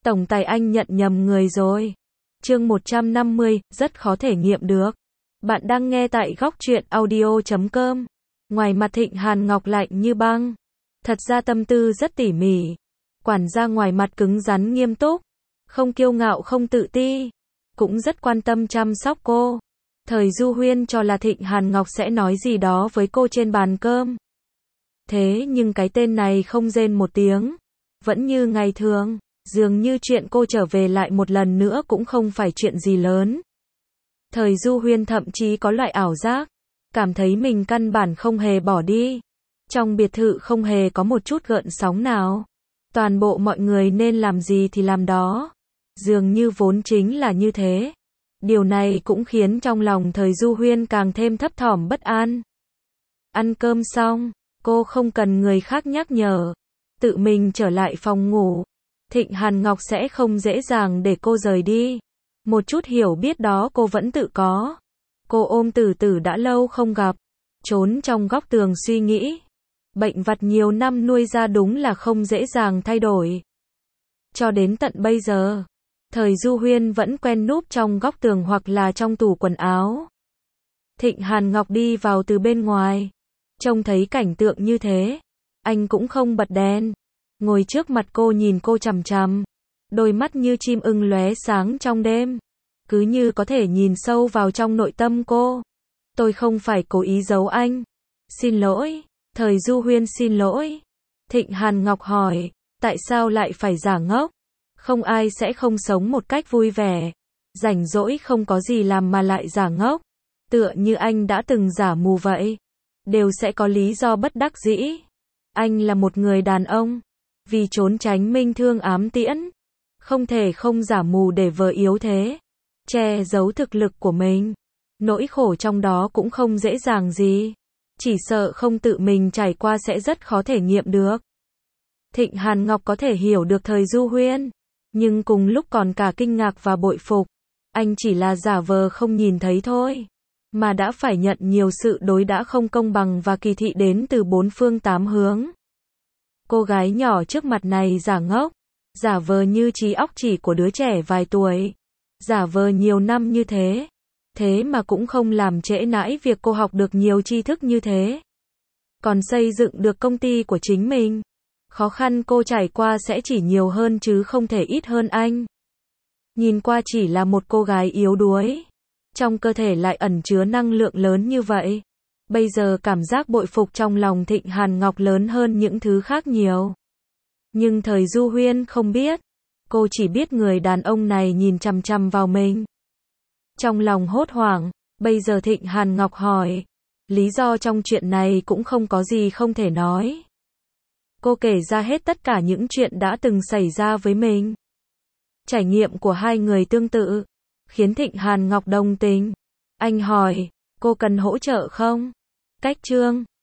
Tổng tài anh nhận nhầm người rồi. Chương 150, rất khó thể nghiệm được. Bạn đang nghe tại góc truyện audio.com. Ngoài mặt Thịnh Hàn Ngọc lạnh như băng. Thật ra tâm tư rất tỉ mỉ. Quản gia ngoài mặt cứng rắn nghiêm túc. Không kiêu ngạo không tự ti. Cũng rất quan tâm chăm sóc cô. Thời Du Huyên cho là Thịnh Hàn Ngọc sẽ nói gì đó với cô trên bàn cơm. Thế nhưng cái tên này không rên một tiếng. Vẫn như ngày thường. Dường như chuyện cô trở về lại một lần nữa cũng không phải chuyện gì lớn. Thời Du Huyên thậm chí có loại ảo giác. Cảm thấy mình căn bản không hề bỏ đi. Trong biệt thự không hề có một chút gợn sóng nào. Toàn bộ mọi người nên làm gì thì làm đó. Dường như vốn chính là như thế. Điều này cũng khiến trong lòng Thời Du Huyên càng thêm thấp thỏm bất an. Ăn cơm xong, cô không cần người khác nhắc nhở. Tự mình trở lại phòng ngủ. Thịnh Hàn Ngọc sẽ không dễ dàng để cô rời đi. Một chút hiểu biết đó cô vẫn tự có. Cô ôm Tử Tử đã lâu không gặp. Trốn trong góc tường suy nghĩ. Bệnh vặt nhiều năm nuôi ra đúng là không dễ dàng thay đổi. Cho đến tận bây giờ, Thời Du Huyên vẫn quen núp trong góc tường hoặc là trong tủ quần áo. Thịnh Hàn Ngọc đi vào từ bên ngoài. Trông thấy cảnh tượng như thế. Anh cũng không bật đèn. Ngồi trước mặt cô nhìn cô chằm chằm. Đôi mắt như chim ưng lóe sáng trong đêm. Cứ như có thể nhìn sâu vào trong nội tâm cô. Tôi không phải cố ý giấu anh. Xin lỗi. Thời Du Huyên xin lỗi. Thịnh Hàn Ngọc hỏi. Tại sao lại phải giả ngốc? Không ai sẽ không sống một cách vui vẻ. Rảnh rỗi không có gì làm mà lại giả ngốc. Tựa như anh đã từng giả mù vậy. Đều sẽ có lý do bất đắc dĩ. Anh là một người đàn ông. Vì trốn tránh minh thương ám tiễn. Không thể không giả mù để vờ yếu thế. Che giấu thực lực của mình. Nỗi khổ trong đó cũng không dễ dàng gì. Chỉ sợ không tự mình trải qua sẽ rất khó thể nghiệm được. Thịnh Hàn Ngọc có thể hiểu được Thời Du Huyên. Nhưng cùng lúc còn cả kinh ngạc và bội phục. Anh chỉ là giả vờ không nhìn thấy thôi. Mà đã phải nhận nhiều sự đối đãi không công bằng và kỳ thị đến từ bốn phương tám hướng. Cô gái nhỏ trước mặt này giả ngốc. Giả vờ như trí óc chỉ của đứa trẻ vài tuổi. Giả vờ nhiều năm như thế. Thế mà cũng không làm trễ nải việc cô học được nhiều tri thức như thế. Còn xây dựng được công ty của chính mình. Khó khăn cô trải qua sẽ chỉ nhiều hơn chứ không thể ít hơn anh. Nhìn qua chỉ là một cô gái yếu đuối. Trong cơ thể lại ẩn chứa năng lượng lớn như vậy. Bây giờ cảm giác bội phục trong lòng Thịnh Hàn Ngọc lớn hơn những thứ khác nhiều. Nhưng Thời Du Huyên không biết. Cô chỉ biết người đàn ông này nhìn chằm chằm vào mình. Trong lòng hốt hoảng, bây giờ Thịnh Hàn Ngọc hỏi. Lý do trong chuyện này cũng không có gì không thể nói. Cô kể ra hết tất cả những chuyện đã từng xảy ra với mình. Trải nghiệm của hai người tương tự. Khiến Thịnh Hàn Ngọc đồng tình. Anh hỏi, cô cần hỗ trợ không? Cách chương